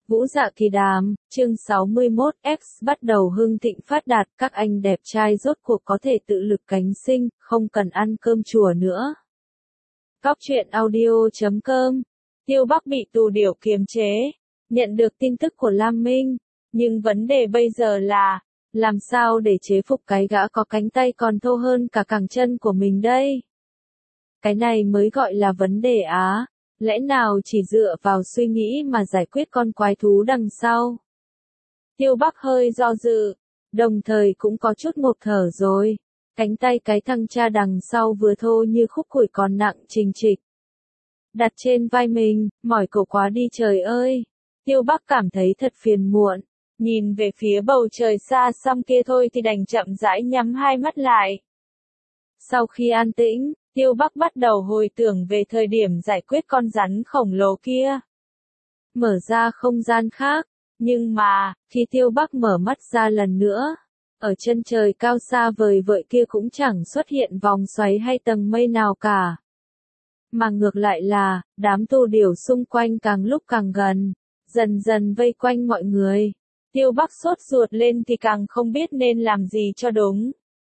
Vũ Dạ Kỳ Đàm, chương 61, X bắt đầu hưng thịnh phát đạt, các anh đẹp trai rốt cuộc có thể tự lực cánh sinh, không cần ăn cơm chùa nữa. Góc truyện audio.com. Tiêu Bắc bị tù điểu kiềm chế, nhận được tin tức của Lam Minh, nhưng vấn đề bây giờ là, làm sao để chế phục cái gã có cánh tay còn thô hơn cả cẳng chân của mình đây? Cái này mới gọi là vấn đề á. Lẽ nào chỉ dựa vào suy nghĩ mà giải quyết con quái thú đằng sau? Tiêu Bắc hơi do dự, đồng thời cũng có chút ngộp thở rồi. Cánh tay cái thằng cha đằng sau vừa thô như khúc củi còn nặng trình trịch. Đặt trên vai mình, mỏi cổ quá đi trời ơi. Tiêu Bắc cảm thấy thật phiền muộn. Nhìn về phía bầu trời xa xăm kia thôi thì đành chậm rãi nhắm hai mắt lại. Sau khi an tĩnh, Tiêu Bắc bắt đầu hồi tưởng về thời điểm giải quyết con rắn khổng lồ kia. Mở ra không gian khác, nhưng mà, khi Tiêu Bắc mở mắt ra lần nữa, ở chân trời cao xa vời vợi kia cũng chẳng xuất hiện vòng xoáy hay tầng mây nào cả. Mà ngược lại là, đám tù điểu xung quanh càng lúc càng gần, dần dần vây quanh mọi người. Tiêu Bắc sốt ruột lên thì càng không biết nên làm gì cho đúng.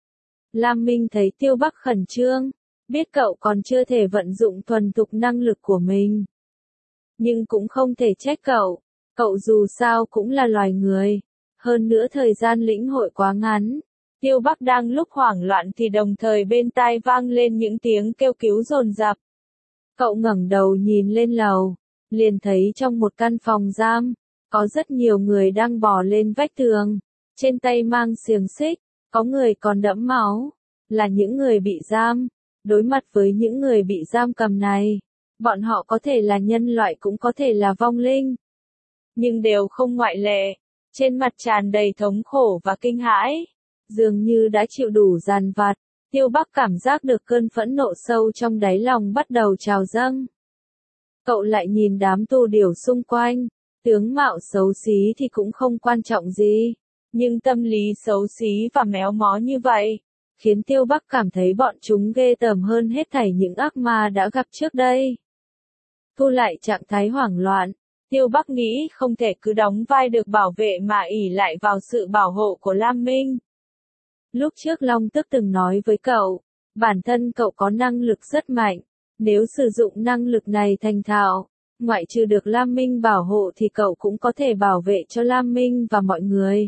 Lam Minh thấy Tiêu Bắc khẩn trương, biết cậu còn chưa thể vận dụng thuần thục năng lực của mình. Nhưng cũng không thể trách cậu dù sao cũng là loài người. Hơn nữa thời gian lĩnh hội quá ngắn. Tiêu Bắc đang lúc hoảng loạn thì đồng thời bên tai vang lên những tiếng kêu cứu dồn dập. Cậu ngẩng đầu nhìn lên lầu, liền thấy trong một căn phòng giam, có rất nhiều người đang bò lên vách tường, trên tay mang xiềng xích, có người còn đẫm máu, là những người bị giam. Đối mặt với những người bị giam cầm này, bọn họ có thể là nhân loại cũng có thể là vong linh. Nhưng đều không ngoại lệ, trên mặt tràn đầy thống khổ và kinh hãi, dường như đã chịu đủ dằn vặt. Tiêu Bắc cảm giác được cơn phẫn nộ sâu trong đáy lòng bắt đầu trào dâng. Cậu lại nhìn đám tù điểu xung quanh, tướng mạo xấu xí thì cũng không quan trọng gì, nhưng tâm lý xấu xí và méo mó như vậy, khiến Tiêu Bắc cảm thấy bọn chúng ghê tởm hơn hết thảy những ác ma đã gặp trước đây. Thu lại trạng thái hoảng loạn, Tiêu Bắc nghĩ không thể cứ đóng vai được bảo vệ mà ỷ lại vào sự bảo hộ của Lam Minh. Lúc trước Long Tước từng nói với cậu, bản thân cậu có năng lực rất mạnh, nếu sử dụng năng lực này thành thạo, ngoại trừ được Lam Minh bảo hộ thì cậu cũng có thể bảo vệ cho Lam Minh và mọi người.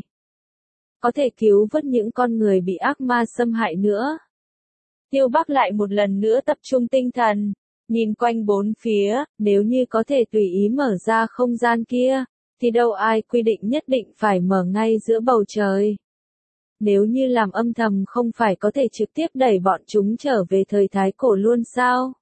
Có thể cứu vớt những con người bị ác ma xâm hại nữa. Tiêu Bắc lại một lần nữa tập trung tinh thần, nhìn quanh bốn phía, nếu như có thể tùy ý mở ra không gian kia, thì đâu ai quy định nhất định phải mở ngay giữa bầu trời. Nếu như làm âm thầm không phải có thể trực tiếp đẩy bọn chúng trở về thời Thái Cổ luôn sao?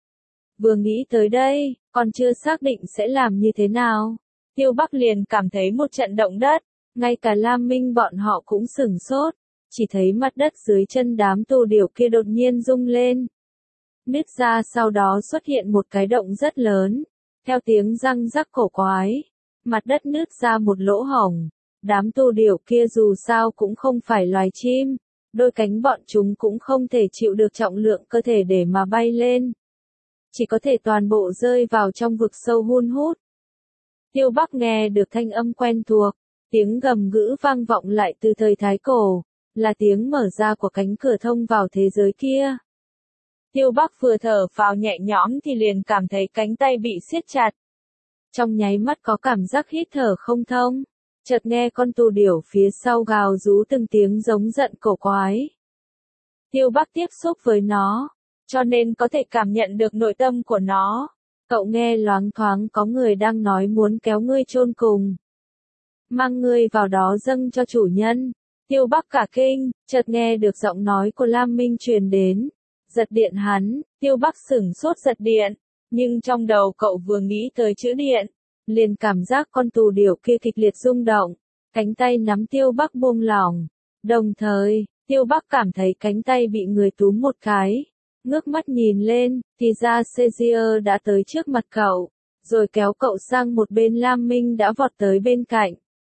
Vừa nghĩ tới đây, còn chưa xác định sẽ làm như thế nào, Tiêu Bắc liền cảm thấy một trận động đất. Ngay cả Lam Minh bọn họ cũng sửng sốt, chỉ thấy mặt đất dưới chân đám tù điểu kia đột nhiên rung lên. Nứt ra sau đó xuất hiện một cái động rất lớn, theo tiếng răng rắc cổ quái, mặt đất nứt ra một lỗ hổng. Đám tù điểu kia dù sao cũng không phải loài chim, đôi cánh bọn chúng cũng không thể chịu được trọng lượng cơ thể để mà bay lên. Chỉ có thể toàn bộ rơi vào trong vực sâu hun hút. Tiêu Bắc nghe được thanh âm quen thuộc. Tiếng gầm gữ vang vọng lại từ thời Thái Cổ, là tiếng mở ra của cánh cửa thông vào thế giới kia. Tiêu Bắc vừa thở phào nhẹ nhõm thì liền cảm thấy cánh tay bị siết chặt. Trong nháy mắt có cảm giác hít thở không thông, chợt nghe con tù điểu phía sau gào rú từng tiếng giống giận cổ quái. Tiêu Bắc tiếp xúc với nó, cho nên có thể cảm nhận được nội tâm của nó. Cậu nghe loáng thoáng có người đang nói muốn kéo ngươi chôn cùng. Mang ngươi vào đó dâng cho chủ nhân. Tiêu Bắc cả kinh, chợt nghe được giọng nói của Lam Minh truyền đến. Giật điện hắn, Tiêu Bắc sửng sốt giật điện. Nhưng trong đầu cậu vừa nghĩ tới chữ điện, liền cảm giác con tù điểu kia kịch liệt rung động. Cánh tay nắm Tiêu Bắc buông lỏng. Đồng thời, Tiêu Bắc cảm thấy cánh tay bị người túm một cái. Ngước mắt nhìn lên, thì ra Caesar đã tới trước mặt cậu, rồi kéo cậu sang một bên. Lam Minh đã vọt tới bên cạnh.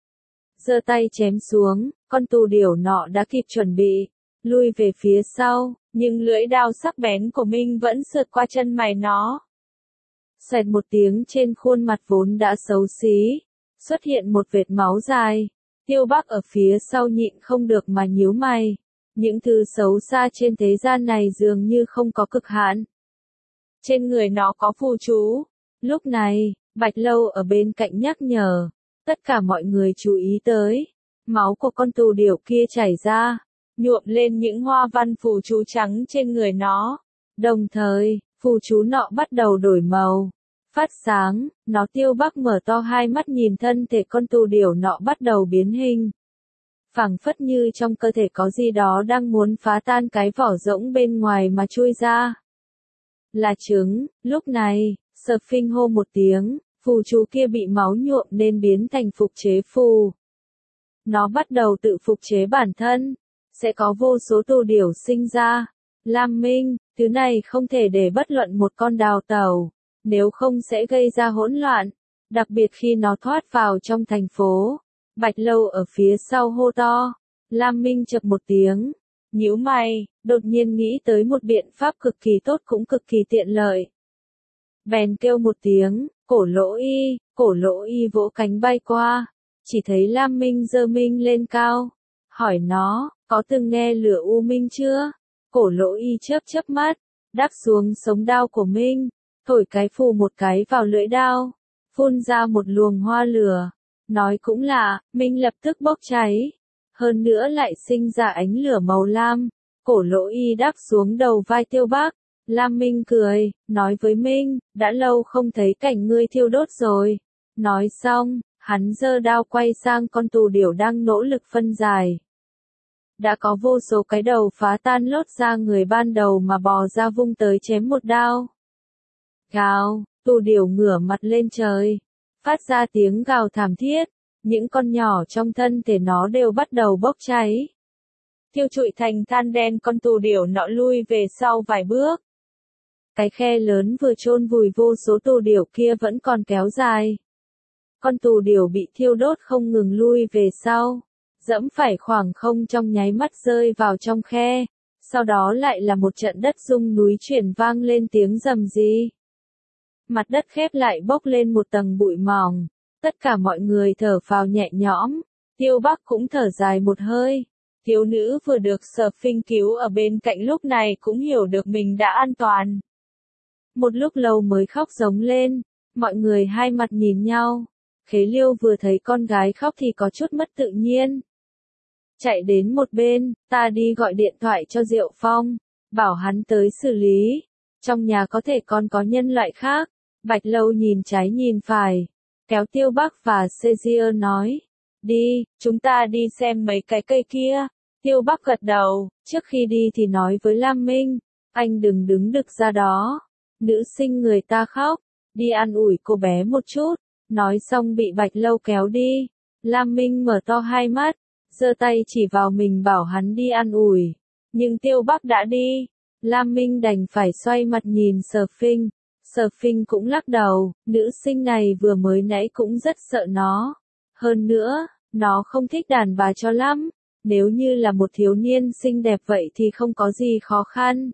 Giơ tay chém xuống, con tù điểu nọ đã kịp chuẩn bị, lui về phía sau, nhưng lưỡi đao sắc bén của Minh vẫn sượt qua chân mày nó. Xoẹt một tiếng trên khuôn mặt vốn đã xấu xí, xuất hiện một vệt máu dài. Tiêu Bắc ở phía sau nhịn không được mà nhíu mày. Những thứ xấu xa trên thế gian này dường như không có cực hạn. Trên người nó có phù chú. Lúc này, Bạch Lâu ở bên cạnh nhắc nhở. Tất cả mọi người chú ý tới. Máu của con tù điểu kia chảy ra, nhuộm lên những hoa văn phù chú trắng trên người nó. Đồng thời, phù chú nọ bắt đầu đổi màu, phát sáng. Tiêu Bắc mở to hai mắt nhìn thân thể con tù điểu nọ bắt đầu biến hình. Phảng phất như trong cơ thể có gì đó đang muốn phá tan cái vỏ rỗng bên ngoài mà chui ra. Là trứng. Lúc này, Sở Phinh hô một tiếng, phù chú kia bị máu nhuộm nên biến thành phục chế phù. Nó bắt đầu tự phục chế bản thân, sẽ có vô số tù điểu sinh ra. Lam Minh, thứ này không thể để bất luận một con đào tẩu, nếu không sẽ gây ra hỗn loạn, đặc biệt khi nó thoát vào trong thành phố. Bạch Lâu ở phía sau hô to. Lam Minh chậc một tiếng, nhíu mày, đột nhiên nghĩ tới một biện pháp cực kỳ tốt cũng cực kỳ tiện lợi. Bèn kêu một tiếng, Cổ Lỗ Y vỗ cánh bay qua, chỉ thấy Lam Minh giơ minh lên cao, hỏi nó, có từng nghe lửa U Minh chưa? Cổ Lỗ Y chớp mắt, đáp xuống sống đao của Minh, thổi cái phù một cái vào lưỡi đao, phun ra một luồng hoa lửa. Nói cũng lạ, Minh lập tức bốc cháy, hơn nữa lại sinh ra ánh lửa màu lam. Cổ Lỗ Y đáp xuống đầu vai Tiêu Bắc. Lam Minh cười, nói với Minh, đã lâu không thấy cảnh ngươi thiêu đốt rồi. Nói xong, hắn giơ đao quay sang con tù điểu đang nỗ lực phân giải. Đã có vô số cái đầu phá tan lốt ra người ban đầu mà bò ra vung tới chém một đao. Gào, tù điểu ngửa mặt lên trời, phát ra tiếng gào thảm thiết, những con nhỏ trong thân thể nó đều bắt đầu bốc cháy. Thiêu trụi thành than đen, con tù điểu nọ lui về sau vài bước. Cái khe lớn vừa chôn vùi vô số tù điểu kia vẫn còn kéo dài. Con tù điểu bị thiêu đốt không ngừng lui về sau, dẫm phải khoảng không trong nháy mắt rơi vào trong khe, sau đó lại là một trận đất rung núi chuyển vang lên tiếng rầm rì. Mặt đất khép lại bốc lên một tầng bụi mỏng, tất cả mọi người thở phào nhẹ nhõm, Tiêu Bắc cũng thở dài một hơi. Thiếu nữ vừa được Sở Phinh cứu ở bên cạnh lúc này cũng hiểu được mình đã an toàn. Một lúc lâu mới khóc giống lên, mọi người hai mặt nhìn nhau. Khế Liêu vừa thấy con gái khóc thì có chút mất tự nhiên. Chạy đến một bên, ta đi gọi điện thoại cho Diệu Phong, bảo hắn tới xử lý. Trong nhà có thể còn có nhân loại khác. Bạch Lâu nhìn trái nhìn phải, kéo Tiêu Bắc và Caesar nói, đi, chúng ta đi xem mấy cái cây kia. Tiêu Bắc gật đầu, trước khi đi thì nói với Lam Minh, anh đừng đứng đực ra đó. Nữ sinh người ta khóc, đi an ủi cô bé một chút. Nói xong bị Bạch Lâu kéo đi. Lam Minh mở to hai mắt, giơ tay chỉ vào mình bảo hắn đi an ủi. Nhưng Tiêu Bắc đã đi. Lam Minh đành phải xoay mặt nhìn Sở Phinh. Sở Phinh cũng lắc đầu, nữ sinh này vừa mới nãy cũng rất sợ nó. Hơn nữa, nó không thích đàn bà cho lắm. Nếu như là một thiếu niên xinh đẹp vậy thì không có gì khó khăn.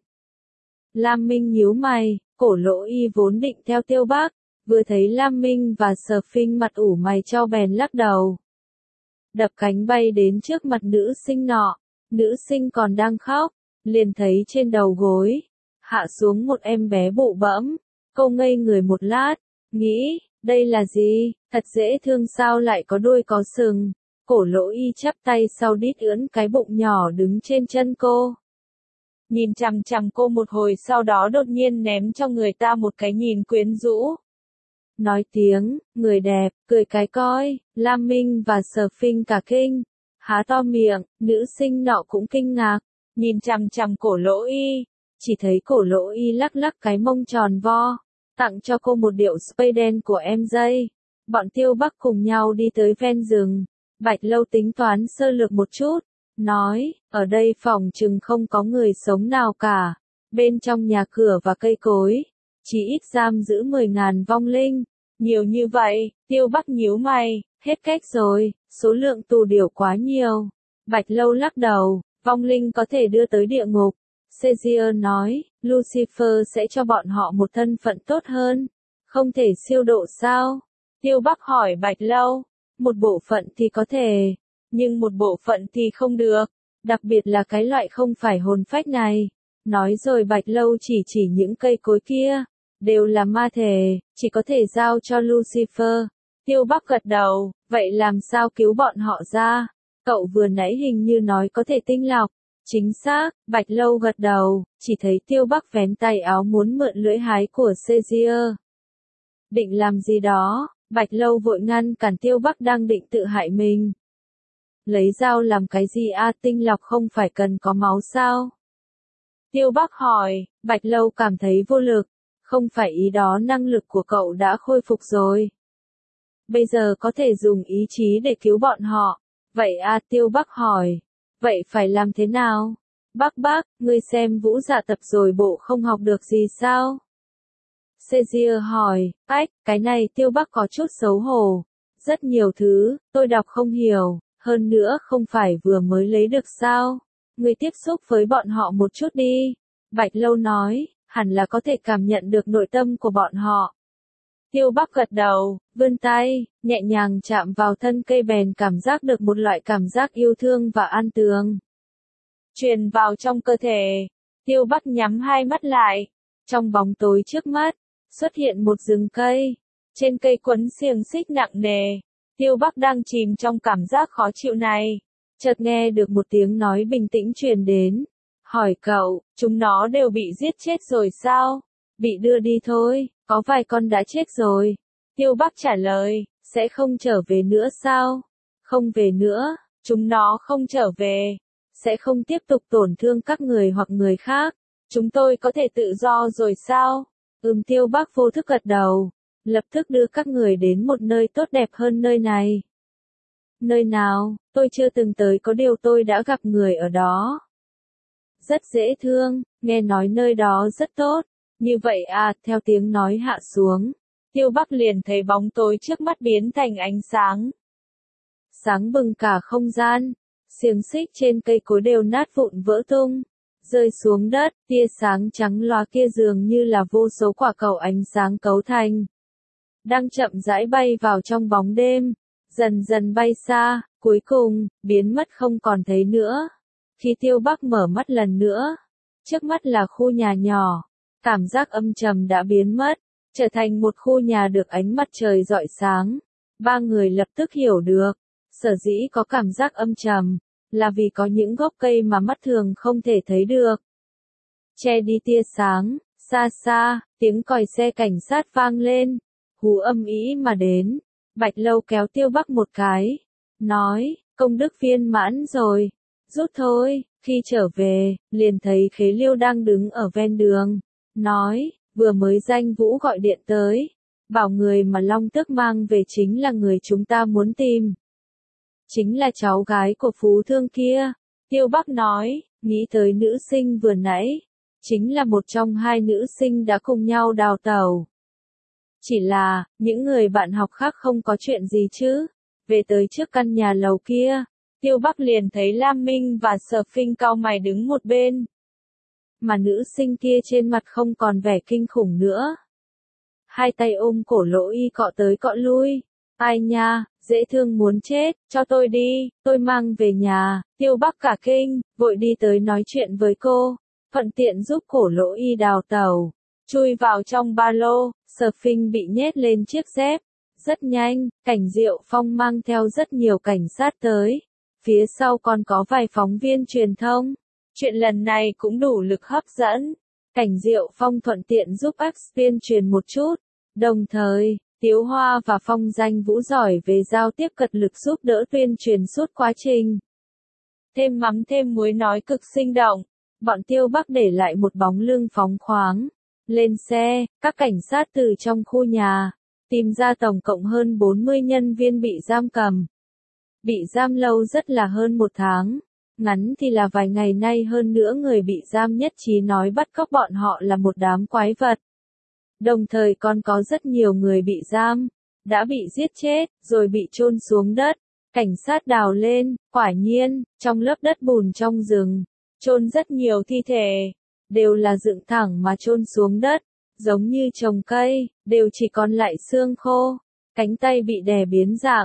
Lam Minh nhíu mày, Cổ Lỗ Y vốn định theo Tiêu Bắc, vừa thấy Lam Minh và Sở Phinh mặt ủ mày chau bèn lắc đầu. Đập cánh bay đến trước mặt nữ sinh nọ, nữ sinh còn đang khóc, liền thấy trên đầu gối, hạ xuống một em bé bụ bẫm, cô ngây người một lát, nghĩ, đây là gì, thật dễ thương sao lại có đuôi có sừng. Cổ Lỗ Y chắp tay sau đít ưỡn cái bụng nhỏ đứng trên chân cô. Nhìn chằm chằm cô một hồi sau đó đột nhiên ném cho người ta một cái nhìn quyến rũ. Nói tiếng, người đẹp, cười cái coi, Lam Minh và Sở Phinh cả kinh. Há to miệng, nữ sinh nọ cũng kinh ngạc, nhìn chằm chằm Cổ Lỗ Y. Chỉ thấy Cổ Lỗ Y lắc lắc cái mông tròn vo, tặng cho cô một điệu spray đen của em dây. Bọn Tiêu Bắc cùng nhau đi tới ven rừng. Bạch Lâu tính toán sơ lược một chút, nói, ở đây phòng chừng không có người sống nào cả. Bên trong nhà cửa và cây cối, chỉ ít giam giữ 10.000 vong linh. Nhiều như vậy, Tiêu Bắc nhíu mày, hết cách rồi, số lượng tù điểu quá nhiều. Bạch Lâu lắc đầu, vong linh có thể đưa tới địa ngục. Caesar nói, Lucifer sẽ cho bọn họ một thân phận tốt hơn. Không thể siêu độ sao? Tiêu Bắc hỏi Bạch Lâu. Một bộ phận thì có thể, nhưng một bộ phận thì không được, đặc biệt là cái loại không phải hồn phách này. Nói rồi Bạch Lâu chỉ những cây cối kia, đều là ma thể, chỉ có thể giao cho Lucifer. Tiêu Bắc gật đầu, vậy làm sao cứu bọn họ ra? Cậu vừa nãy hình như nói có thể tinh lọc. Chính xác, Bạch Lâu gật đầu, chỉ thấy Tiêu Bắc vén tay áo muốn mượn lưỡi hái của Caesar. Định làm gì đó, Bạch Lâu vội ngăn cản Tiêu Bắc đang định tự hại mình. Lấy dao làm cái gì a, tinh lọc không phải cần có máu sao? Tiêu Bắc hỏi, Bạch Lâu cảm thấy vô lực, không phải ý đó, năng lực của cậu đã khôi phục rồi. Bây giờ có thể dùng ý chí để cứu bọn họ. Vậy a, Tiêu Bắc hỏi, vậy phải làm thế nào? Bác, ngươi xem Vũ Dạ tập rồi bộ không học được gì sao? Caesar hỏi, cái này Tiêu Bắc có chút xấu hổ. Rất nhiều thứ, tôi đọc không hiểu, hơn nữa không phải vừa mới lấy được sao? Ngươi tiếp xúc với bọn họ một chút đi. Bạch Lâu nói, hẳn là có thể cảm nhận được nội tâm của bọn họ. Tiêu Bắc gật đầu, vươn tay, nhẹ nhàng chạm vào thân cây bèn cảm giác được một loại cảm giác yêu thương và an tường. Truyền vào trong cơ thể. Tiêu Bắc nhắm hai mắt lại. Trong bóng tối trước mắt, xuất hiện một rừng cây. Trên cây quấn xiềng xích nặng nề. Tiêu Bắc đang chìm trong cảm giác khó chịu này. Chợt nghe được một tiếng nói bình tĩnh truyền đến. Hỏi cậu, chúng nó đều bị giết chết rồi sao? Bị đưa đi thôi, có vài con đã chết rồi. Tiêu Bắc trả lời, sẽ không trở về nữa sao? Không về nữa, chúng nó không trở về. Sẽ không tiếp tục tổn thương các người hoặc người khác. Chúng tôi có thể tự do rồi sao? Tiêu Bắc vô thức gật đầu. Lập tức đưa các người đến một nơi tốt đẹp hơn nơi này. Nơi nào, tôi chưa từng tới, có điều tôi đã gặp người ở đó. Rất dễ thương, nghe nói nơi đó rất tốt. Như vậy à, theo tiếng nói hạ xuống. Tiêu Bắc liền thấy bóng tối trước mắt biến thành ánh sáng. Sáng bừng cả không gian. Xiềng xích trên cây cối đều nát vụn vỡ tung. Rơi xuống đất, tia sáng trắng loá kia dường như là vô số quả cầu ánh sáng cấu thành. Đang chậm rãi bay vào trong bóng đêm. Dần dần bay xa, cuối cùng, biến mất không còn thấy nữa. Khi Tiêu Bắc mở mắt lần nữa, trước mắt là khu nhà nhỏ. Cảm giác âm trầm đã biến mất, trở thành một khu nhà được ánh mặt trời rọi sáng. Ba người lập tức hiểu được, sở dĩ có cảm giác âm trầm, là vì có những gốc cây mà mắt thường không thể thấy được. Che đi tia sáng, xa xa, tiếng còi xe cảnh sát vang lên, hú âm ĩ mà đến. Bạch Lâu kéo Tiêu Bắc một cái, nói, công đức viên mãn rồi, rút thôi. Khi trở về, liền thấy Khế Liêu đang đứng ở ven đường, nói, vừa mới Danh Vũ gọi điện tới, bảo người mà Long Tước mang về chính là người chúng ta muốn tìm. Chính là cháu gái của Phú Thương kia. Tiêu Bắc nói, nghĩ tới nữ sinh vừa nãy, chính là một trong hai nữ sinh đã cùng nhau đào tẩu. Chỉ là, những người bạn học khác không có chuyện gì chứ. Về tới trước căn nhà lầu kia, Tiêu Bắc liền thấy Lam Minh và Sở Phinh cau mày đứng một bên. Mà nữ sinh kia trên mặt không còn vẻ kinh khủng nữa. Hai tay ôm cổ Lỗ Y cọ tới cọ lui. Ai nha, dễ thương muốn chết, cho tôi đi, tôi mang về nhà. Tiêu Bắc cả kinh, vội đi tới nói chuyện với cô, thuận tiện giúp cổ Lỗ Y đào tẩu. Chui vào trong ba lô, Sở Phinh bị nhét lên chiếc dép. Rất nhanh, Cảnh Diệu Phong mang theo rất nhiều cảnh sát tới. Phía sau còn có vài phóng viên truyền thông. Chuyện lần này cũng đủ lực hấp dẫn. Cảnh Diệu Phong thuận tiện giúp X tuyên truyền một chút. Đồng thời, Tiếu Hoa và Phong Danh Vũ giỏi về giao tiếp cật lực giúp đỡ tuyên truyền suốt quá trình. Thêm mắm thêm muối nói cực sinh động. Bọn Tiêu Bắc để lại một bóng lưng phóng khoáng. Lên xe, các cảnh sát từ trong khu nhà, tìm ra tổng cộng hơn 40 nhân viên bị giam cầm. Bị giam lâu rất là hơn một tháng, ngắn thì là vài ngày, nay hơn nữa người bị giam nhất trí nói bắt cóc bọn họ là một đám quái vật. Đồng thời còn có rất nhiều người bị giam, đã bị giết chết, rồi bị chôn xuống đất. Cảnh sát đào lên, quả nhiên, trong lớp đất bùn trong rừng, chôn rất nhiều thi thể. Đều là dựng thẳng mà chôn xuống đất, giống như trồng cây, đều chỉ còn lại xương khô, cánh tay bị đè biến dạng,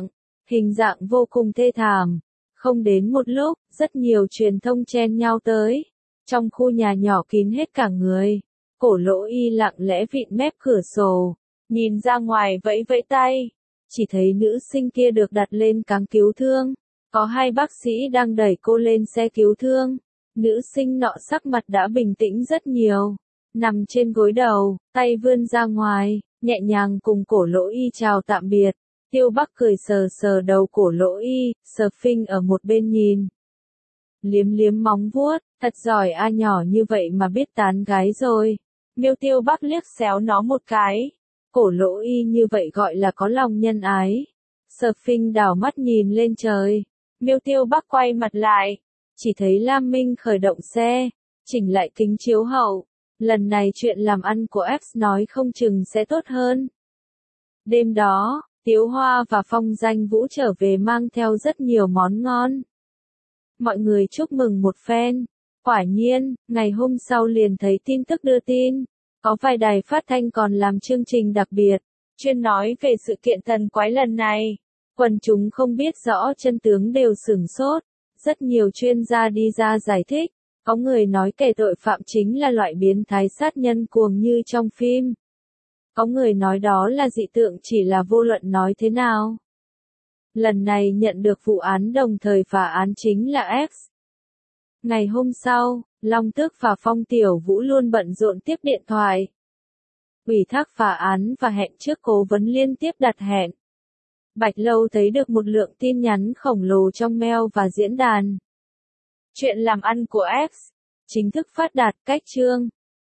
hình dạng vô cùng thê thảm. Không đến một lúc, rất nhiều truyền thông chen nhau tới. Trong khu nhà nhỏ kín hết cả người. Cổ Lỗ Y lặng lẽ vịn mép cửa sổ, nhìn ra ngoài vẫy vẫy tay. Chỉ thấy nữ sinh kia được đặt lên cáng cứu thương. Có hai bác sĩ đang đẩy cô lên xe cứu thương. Nữ sinh nọ sắc mặt đã bình tĩnh rất nhiều. Nằm trên gối đầu, tay vươn ra ngoài, nhẹ nhàng cùng Cổ Lỗ Y chào tạm biệt. Tiêu Bắc cười sờ sờ đầu Cổ Lỗ Y, sờ phinh ở một bên nhìn. Liếm liếm móng vuốt, thật giỏi a, nhỏ như vậy mà biết tán gái rồi. Miêu Tiêu Bắc liếc xéo nó một cái. Cổ Lỗ Y như vậy gọi là có lòng nhân ái. Sờ phinh đảo mắt nhìn lên trời. Miêu Tiêu Bắc quay mặt lại. Chỉ thấy Lam Minh khởi động xe, chỉnh lại kính chiếu hậu. Lần này chuyện làm ăn của X nói không chừng sẽ tốt hơn. Đêm đó, Tiếu Hoa và Phong Danh Vũ trở về mang theo rất nhiều món ngon. Mọi người chúc mừng một phen. Quả nhiên, ngày hôm sau liền thấy tin tức đưa tin. Có vài đài phát thanh còn làm chương trình đặc biệt, chuyên nói về sự kiện thần quái lần này. Quần chúng không biết rõ chân tướng đều sửng sốt. Rất nhiều chuyên gia đi ra giải thích. Có người nói kẻ tội phạm chính là loại biến thái sát nhân cuồng như trong phim. Có người nói đó là dị tượng, chỉ là vô luận nói thế nào. Lần này nhận được vụ án đồng thời phá án chính là X. Ngày hôm sau, Long Tước và Phong Tiểu Vũ luôn bận rộn tiếp điện thoại. Ủy thác phá án và hẹn trước cố vấn liên tiếp đặt hẹn. Bạch Lâu thấy được một lượng tin nhắn khổng lồ trong mail và diễn đàn. Chuyện làm ăn của X chính thức phát đạt cách chương.